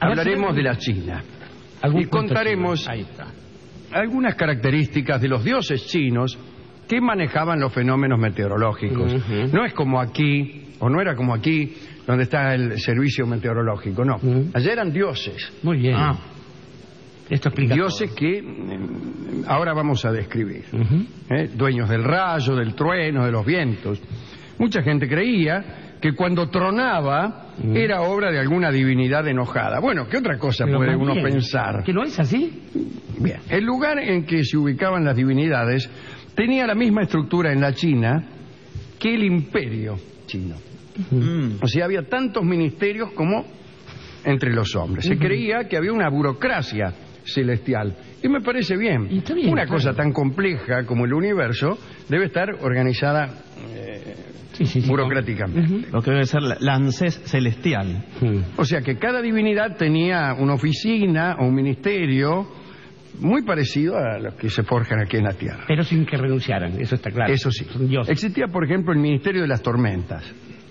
hablaremos de la China y contaremos algunas características de los dioses chinos que manejaban los fenómenos meteorológicos. No es como aquí, o no era como aquí, donde está el servicio meteorológico, no. Allá eran dioses. Muy bien. Esto explica dioses todo. Que ahora vamos a describir. Dueños del rayo, del trueno, de los vientos. Mucha gente creía que cuando tronaba era obra de alguna divinidad enojada. Bueno, ¿qué otra cosa puede uno pensar? ¿Que no es así? Bien, el lugar en que se ubicaban las divinidades tenía la misma estructura en la China que el imperio chino. O sea, había tantos ministerios como entre los hombres. Se creía que había una burocracia celestial. Y me parece bien. Una cosa tan compleja como el universo debe estar organizada burocráticamente. Lo que debe ser la ANSES celestial. O sea que cada divinidad tenía una oficina o un ministerio muy parecido a los que se forjan aquí en la Tierra. Pero sin que renunciaran, eso está claro. Eso sí. Existía, por ejemplo, el Ministerio de las Tormentas.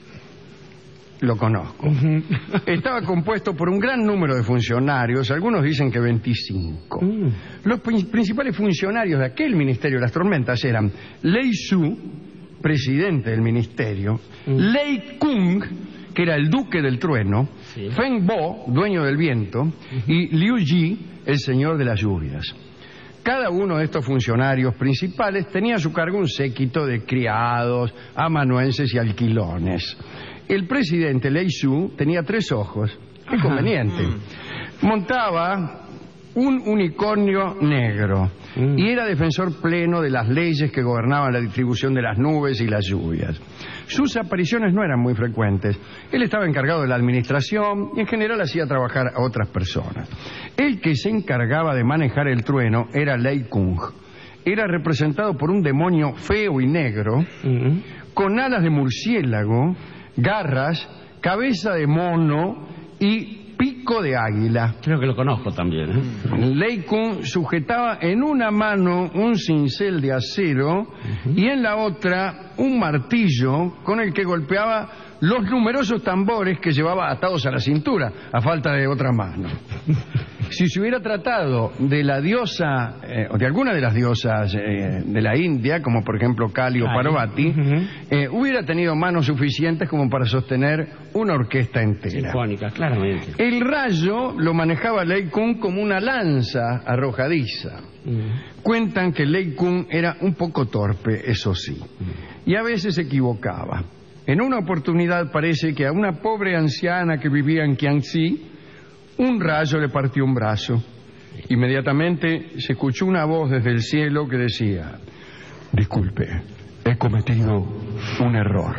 Lo conozco. Estaba compuesto por un gran número de funcionarios, algunos dicen que 25. Los principales funcionarios de aquel Ministerio de las Tormentas eran Lei Su, presidente del ministerio, Lei Kung, que era el duque del trueno, Feng Bo, dueño del viento, y Liu Yi, el señor de las lluvias. Cada uno de estos funcionarios principales tenía a su cargo un séquito de criados, amanuenses y alquilones. El presidente Lei Su tenía 3 ojos. Qué conveniente. Montaba un unicornio negro y era defensor pleno de las leyes que gobernaban la distribución de las nubes y las lluvias. Sus apariciones no eran muy frecuentes. Él estaba encargado de la administración y en general hacía trabajar a otras personas. El que se encargaba de manejar el trueno era Lei Kung. Era representado por un demonio feo y negro, con alas de murciélago, garras, cabeza de mono y pico de águila. Creo que lo conozco también. Lei Kung sujetaba en una mano un cincel de acero y en la otra un martillo con el que golpeaba los numerosos tambores que llevaba atados a la cintura, a falta de otra mano. Si se hubiera tratado de la diosa, o de alguna de las diosas de la India, como por ejemplo Kali o Parvati, hubiera tenido manos suficientes como para sostener una orquesta entera. Sinfónica, claramente. El rayo lo manejaba Lei Kung como una lanza arrojadiza. Cuentan que Lei Kung era un poco torpe, eso sí, y a veces se equivocaba. En una oportunidad parece que a una pobre anciana que vivía en Jiangxi, un rayo le partió un brazo. Inmediatamente se escuchó una voz desde el cielo que decía: disculpe, he cometido un error.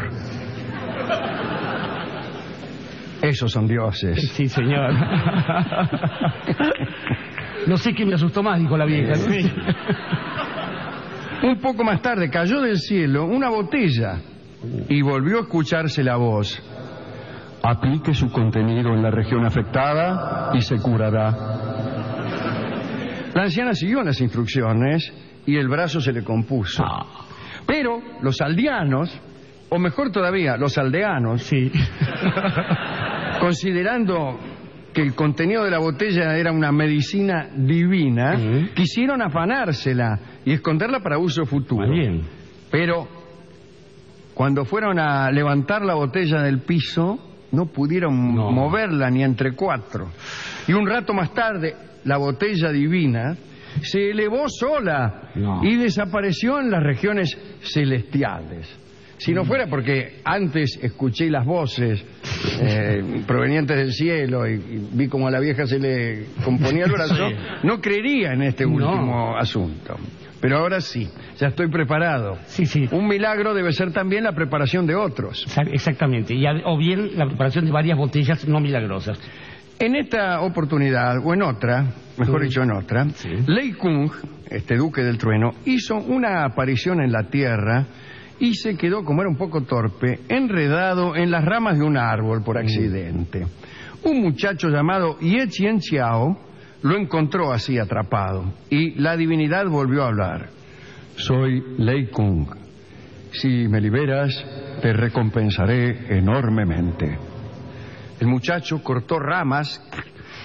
Esos son dioses. Sí, señor. No sé qué me asustó más, dijo la vieja. Un poco más tarde cayó del cielo una botella y volvió a escucharse la voz: aplique su contenido en la región afectada y se curará. La anciana siguió las instrucciones y el brazo se le compuso. Pero los aldeanos, o mejor todavía, los aldeanos, considerando que el contenido de la botella era una medicina divina, quisieron afanársela y esconderla para uso futuro. Pero cuando fueron a levantar la botella del piso, no pudieron moverla ni entre 4. Y un rato más tarde, la botella divina se elevó sola y desapareció en las regiones celestiales. Si no fuera porque antes escuché las voces provenientes del cielo y vi como a la vieja se le componía el brazo, no creería en este último asunto. Pero ahora sí, ya estoy preparado. Un milagro debe ser también la preparación de otros. Exactamente, o bien la preparación de varias botellas no milagrosas. En esta oportunidad, o en otra, mejor dicho en otra, Lei Kung, este duque del trueno, hizo una aparición en la tierra y se quedó, como era un poco torpe, enredado en las ramas de un árbol por accidente. Un muchacho llamado Ye Chien Chiao lo encontró así atrapado y la divinidad volvió a hablar. Soy Lei Kung. Si me liberas, te recompensaré enormemente. El muchacho cortó ramas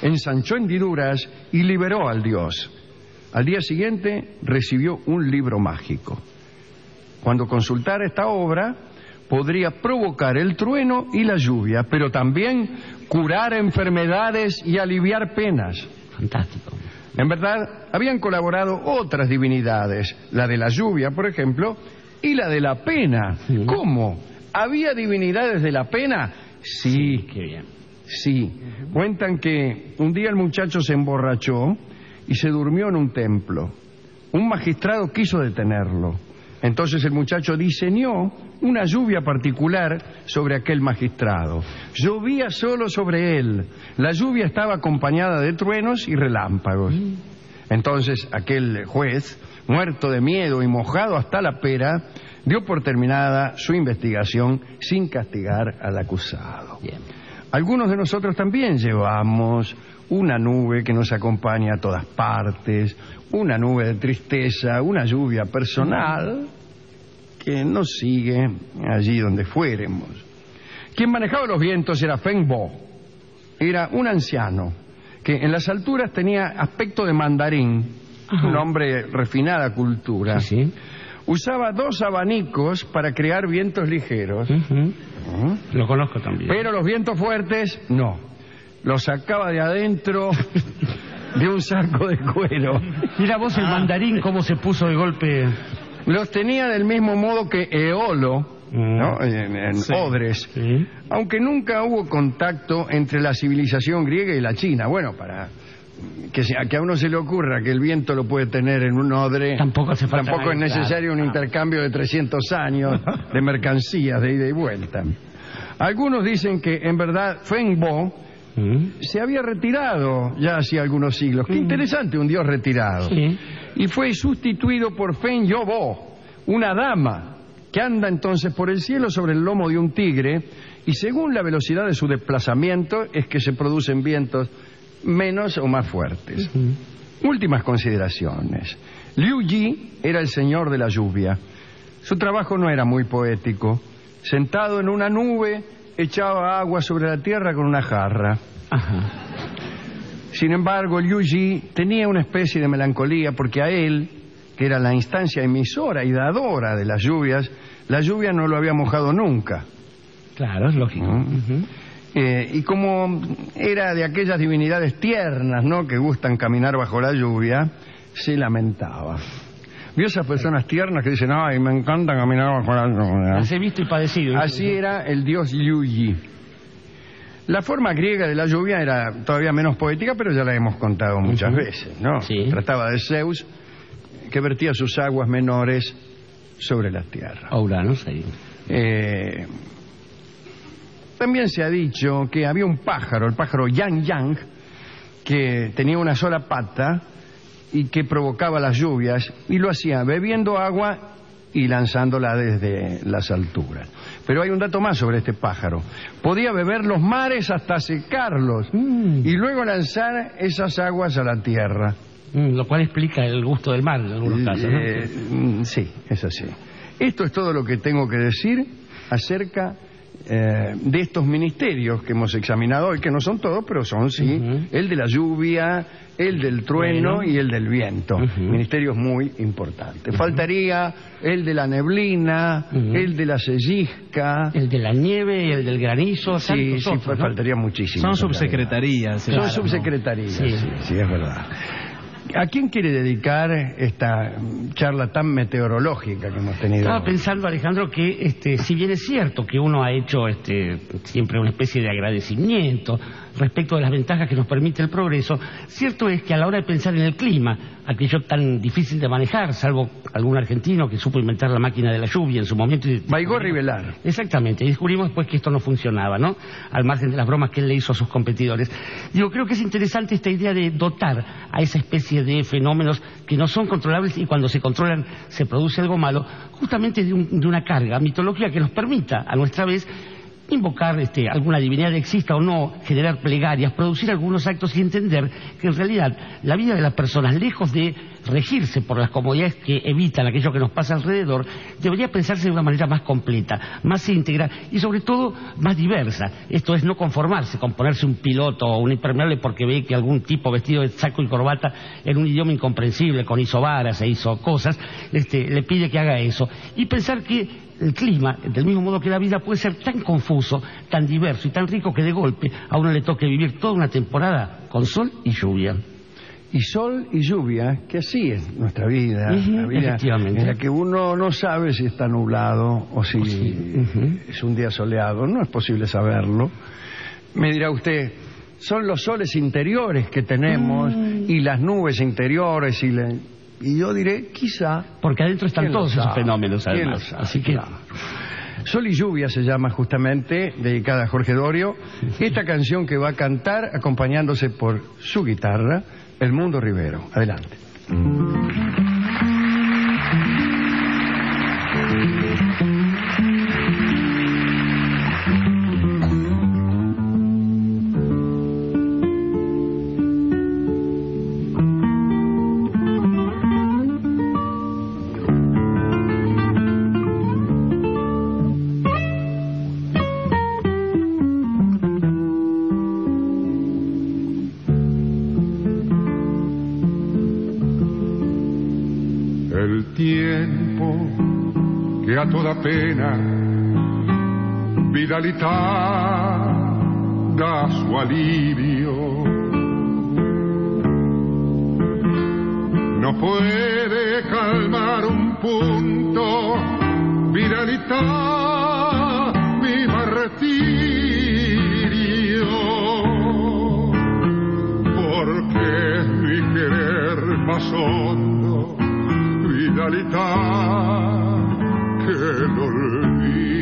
ensanchó hendiduras y liberó al dios. Al día siguiente recibió un libro mágico. Cuando consultara esta obra, podría provocar el trueno y la lluvia, pero también curar enfermedades y aliviar penas. Fantástico. En verdad, habían colaborado otras divinidades, la de la lluvia, por ejemplo, y la de la pena. Sí. ¿Cómo? ¿Había divinidades de la pena? Sí. Qué bien. Sí. Cuentan que un día el muchacho se emborrachó y se durmió en un templo. Un magistrado quiso detenerlo. Entonces el muchacho diseñó una lluvia particular sobre aquel magistrado. Llovía solo sobre él. La lluvia estaba acompañada de truenos y relámpagos. Entonces aquel juez, muerto de miedo y mojado hasta la pera, dio por terminada su investigación sin castigar al acusado. Bien. Algunos de nosotros también llevamos una nube que nos acompaña a todas partes, una nube de tristeza, una lluvia personal que nos sigue allí donde fuéremos. Quien manejaba los vientos era Feng Bo. Era un anciano que en las alturas tenía aspecto de mandarín, un hombre de refinada cultura. Sí, sí. Usaba 2 abanicos para crear vientos ligeros. Lo conozco también. Pero los vientos fuertes, no. Los sacaba de adentro de un saco de cuero. Mira vos el mandarín cómo se puso de golpe. Los tenía del mismo modo que Eolo, ¿no? En Sí. Odres. Sí. Aunque nunca hubo contacto entre la civilización griega y la china. Bueno, para que a uno se le ocurra que el viento lo puede tener en un odre, Tampoco hace falta tampoco es nada, necesario un intercambio de 300 años de mercancías de ida y vuelta. Algunos dicen que en verdad Feng Bo se había retirado ya hacía algunos siglos. Qué interesante, un dios retirado. Sí. Y fue sustituido por Feng Yobo, una dama que anda entonces por el cielo sobre el lomo de un tigre, y según la velocidad de su desplazamiento es que se producen vientos menos o más fuertes. Últimas consideraciones. Liu Yi era el señor de la lluvia. Su trabajo no era muy poético. Sentado en una nube, echaba agua sobre la tierra con una jarra. Ajá. Sin embargo, Liu Yi tenía una especie de melancolía porque a él, que era la instancia emisora y dadora de las lluvias, la lluvia no lo había mojado nunca. Claro, es lógico. Y como era de aquellas divinidades tiernas, ¿no?, que gustan caminar bajo la lluvia, se lamentaba. ¿Vio esas personas tiernas que dicen, ay, me encanta caminar bajo la lluvia? Las he visto y padecido. Así era el dios Liu Yi. La forma griega de la lluvia era todavía menos poética, pero ya la hemos contado muchas veces, ¿no? Sí. Trataba de Zeus, que vertía sus aguas menores sobre la tierra. Auranos ahí. También se ha dicho que había un pájaro, el pájaro Yang Yang, que tenía una sola pata y que provocaba las lluvias, y lo hacía bebiendo agua y lanzándola desde las alturas. Pero hay un dato más sobre este pájaro. Podía beber los mares hasta secarlos y luego lanzar esas aguas a la tierra. Lo cual explica el gusto del mar en algunos casos, ¿no? Sí, es así. Esto es todo lo que tengo que decir acerca de estos ministerios que hemos examinado hoy, que no son todos, pero son, sí, el de la lluvia, el del trueno y el del viento. Ministerios muy importantes. Faltaría el de la neblina, el de la sellisca. El de la nieve y el del granizo. Sí, tantos otros, ¿no? faltaría muchísimo. Son subsecretarías. Son Claro, subsecretarías, ¿no? sí, es verdad. ¿A quién quiere dedicar esta charla tan meteorológica que hemos tenido? Estaba hoy? pensando, Alejandro, que si bien es cierto que uno ha hecho siempre una especie de agradecimiento respecto de las ventajas que nos permite el progreso, cierto es que a la hora de pensar en el clima, aquello tan difícil de manejar, salvo algún argentino que supo inventar la máquina de la lluvia en su momento. Baigorri Velar. Exactamente, y descubrimos después que esto no funcionaba, ¿no? Al margen de las bromas que él le hizo a sus competidores. Digo, creo que es interesante esta idea de dotar a esa especie de fenómenos que no son controlables y cuando se controlan se produce algo malo, justamente de una carga mitológica que nos permita, a nuestra vez, invocar alguna divinidad, exista o no, generar plegarias, producir algunos actos y entender que en realidad la vida de las personas, lejos de regirse por las comodidades que evitan aquello que nos pasa alrededor, debería pensarse de una manera más completa, más íntegra y sobre todo más diversa. Esto es, no conformarse con ponerse un piloto o un impermeable porque ve que algún tipo vestido de saco y corbata en un idioma incomprensible, con hizo varas e hizo cosas, le pide que haga eso. Y pensar que el clima, del mismo modo que la vida, puede ser tan confuso, tan diverso y tan rico que de golpe a uno le toque vivir toda una temporada con sol y lluvia. Y sol y lluvia, que así es nuestra vida, la vida en la que uno no sabe si está nublado o si es un día soleado, no es posible saberlo. Me dirá usted, son los soles interiores que tenemos y las nubes interiores y yo diré, quizá... Porque adentro están todos esos fenómenos, además. Así que... Claro. Sol y lluvia se llama justamente, dedicada a Jorge Dorio, esta canción que va a cantar acompañándose por su guitarra, Edmundo Rivero. Adelante. El tiempo que a toda pena vitalidad da su alivio no puede calmar un punto, vitalidad mi martirio, porque mi querer más hondo, vitalidad que el olvido.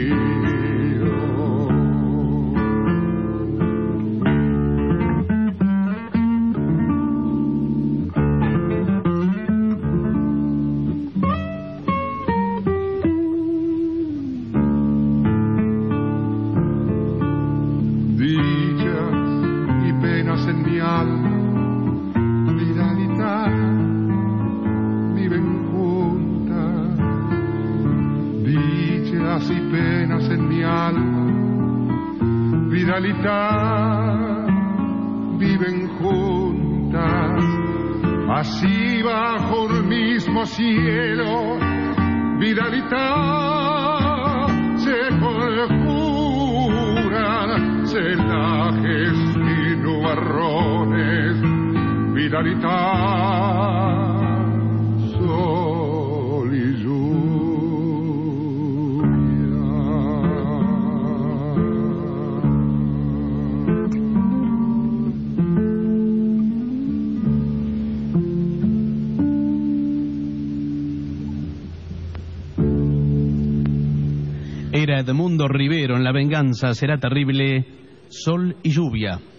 Viven juntas, así bajo el mismo cielo, viralidad se conjuran celajes y nubarrones, viralidad sol y Era Edmundo Rivero en La venganza será terrible, Sol y lluvia.